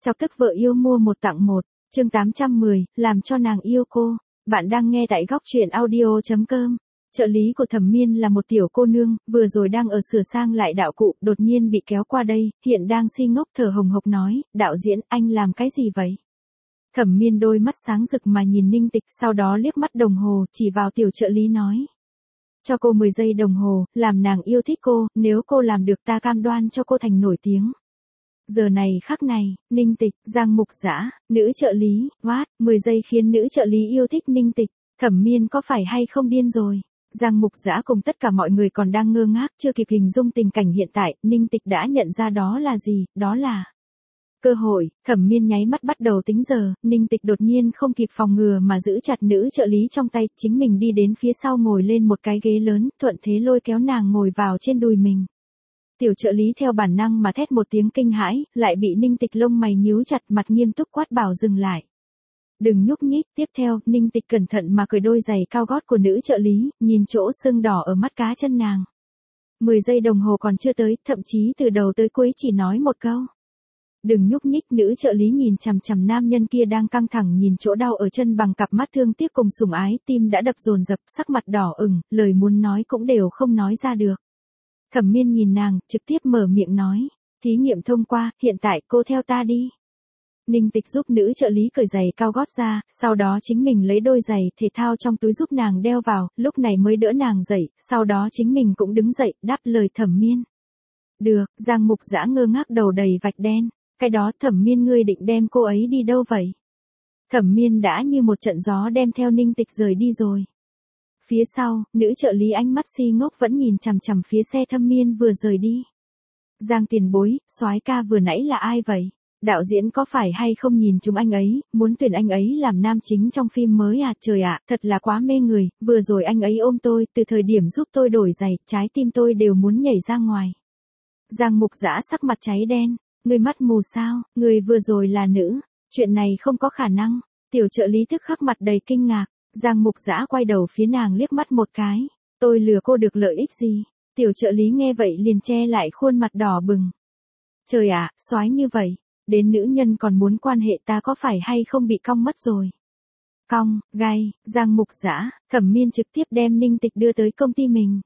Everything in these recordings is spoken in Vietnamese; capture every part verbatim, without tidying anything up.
Chọc tức vợ yêu mua một tặng một, chương tám trăm mười, làm cho nàng yêu cô. Bạn đang nghe tại góc truyện audio chấm com. Trợ lý của Thẩm Miên là một tiểu cô nương, vừa rồi đang ở sửa sang lại đạo cụ, đột nhiên bị kéo qua đây, hiện đang si ngốc thở hồng hộc nói, đạo diễn, anh làm cái gì vậy? Thẩm Miên đôi mắt sáng rực mà nhìn Ninh Tịch, sau đó liếc mắt đồng hồ, chỉ vào tiểu trợ lý nói. Cho cô mười giây đồng hồ, làm nàng yêu thích cô, nếu cô làm được ta cam đoan cho cô thành nổi tiếng. Giờ này khắc này, Ninh Tịch, Giang Mục Dã, nữ trợ lý, what, mười giây khiến nữ trợ lý yêu thích Ninh Tịch, Thẩm Miên có phải hay không điên rồi? Giang Mục Dã cùng tất cả mọi người còn đang ngơ ngác, chưa kịp hình dung tình cảnh hiện tại, Ninh Tịch đã nhận ra đó là gì, đó là cơ hội. Thẩm Miên nháy mắt bắt đầu tính giờ, Ninh Tịch đột nhiên không kịp phòng ngừa mà giữ chặt nữ trợ lý trong tay, chính mình đi đến phía sau ngồi lên một cái ghế lớn, thuận thế lôi kéo nàng ngồi vào trên đùi mình. Tiểu trợ lý theo bản năng mà thét một tiếng kinh hãi, lại bị Ninh Tịch lông mày nhíu chặt, mặt nghiêm túc quát bảo dừng lại. Đừng nhúc nhích. Tiếp theo, Ninh Tịch cẩn thận mà cởi đôi giày cao gót của nữ trợ lý, nhìn chỗ sưng đỏ ở mắt cá chân nàng. mười giây đồng hồ còn chưa tới, thậm chí từ đầu tới cuối chỉ nói một câu. Đừng nhúc nhích. Nữ trợ lý nhìn chằm chằm nam nhân kia đang căng thẳng nhìn chỗ đau ở chân bằng cặp mắt thương tiếc cùng sủng ái, tim đã đập dồn dập, sắc mặt đỏ ửng, lời muốn nói cũng đều không nói ra được. Thẩm Miên nhìn nàng, trực tiếp mở miệng nói, thí nghiệm thông qua, hiện tại cô theo ta đi. Ninh Tịch giúp nữ trợ lý cởi giày cao gót ra, sau đó chính mình lấy đôi giày thể thao trong túi giúp nàng đeo vào, lúc này mới đỡ nàng dậy, sau đó chính mình cũng đứng dậy, đáp lời Thẩm Miên. Được. Giang Mục Dã ngơ ngác đầu đầy vạch đen, cái đó Thẩm Miên ngươi định đem cô ấy đi đâu vậy? Thẩm Miên đã như một trận gió đem theo Ninh Tịch rời đi rồi. Phía sau, nữ trợ lý ánh mắt si ngốc vẫn nhìn chằm chằm phía xe Thẩm Miên vừa rời đi. Giang tiền bối, soái ca vừa nãy là ai vậy? Đạo diễn có phải hay không nhìn chúng anh ấy, muốn tuyển anh ấy làm nam chính trong phim mới à? Trời ạ, thật là quá mê người, vừa rồi anh ấy ôm tôi, từ thời điểm giúp tôi đổi giày, trái tim tôi đều muốn nhảy ra ngoài. Giang Mục Dã sắc mặt cháy đen, người mắt mù sao, người vừa rồi là nữ, chuyện này không có khả năng. Tiểu trợ lý tức khắc mặt đầy kinh ngạc. Giang Mục Dã quay đầu phía nàng liếc mắt một cái, tôi lừa cô được lợi ích gì? Tiểu trợ lý nghe vậy liền che lại khuôn mặt đỏ bừng. Trời ạ, soái như vậy, đến nữ nhân còn muốn quan hệ, ta có phải hay không bị cong mất rồi? Cong, gay. Giang Mục Dã, Thẩm Miên trực tiếp đem Ninh Tịch đưa tới công ty mình.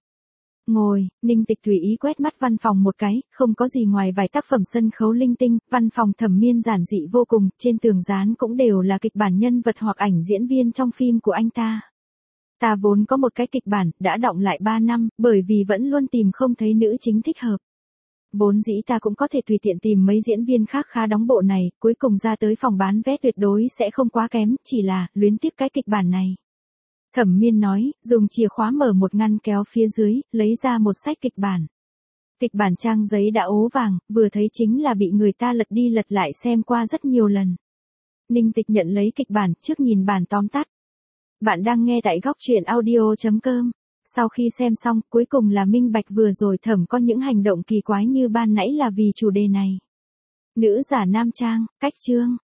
Ngồi. Ninh Tịch tùy ý quét mắt văn phòng một cái, không có gì ngoài vài tác phẩm sân khấu linh tinh, văn phòng Thẩm Miên giản dị vô cùng, trên tường dán cũng đều là kịch bản nhân vật hoặc ảnh diễn viên trong phim của anh ta. Ta vốn có một cái kịch bản, đã đọng lại ba năm, bởi vì vẫn luôn tìm không thấy nữ chính thích hợp. Vốn dĩ ta cũng có thể tùy tiện tìm mấy diễn viên khác khá đóng bộ này, cuối cùng ra tới phòng bán vé tuyệt đối sẽ không quá kém, chỉ là, luyến tiếc cái kịch bản này. Thẩm Miên nói, dùng chìa khóa mở một ngăn kéo phía dưới, lấy ra một sách kịch bản. Kịch bản trang giấy đã ố vàng, vừa thấy chính là bị người ta lật đi lật lại xem qua rất nhiều lần. Ninh Tịch nhận lấy kịch bản, trước nhìn bản tóm tắt. Bạn đang nghe tại góc truyện audio chấm com. Sau khi xem xong, cuối cùng là minh bạch vừa rồi Thẩm có những hành động kỳ quái như ban nãy là vì chủ đề này. Nữ giả nam trang, cách chương.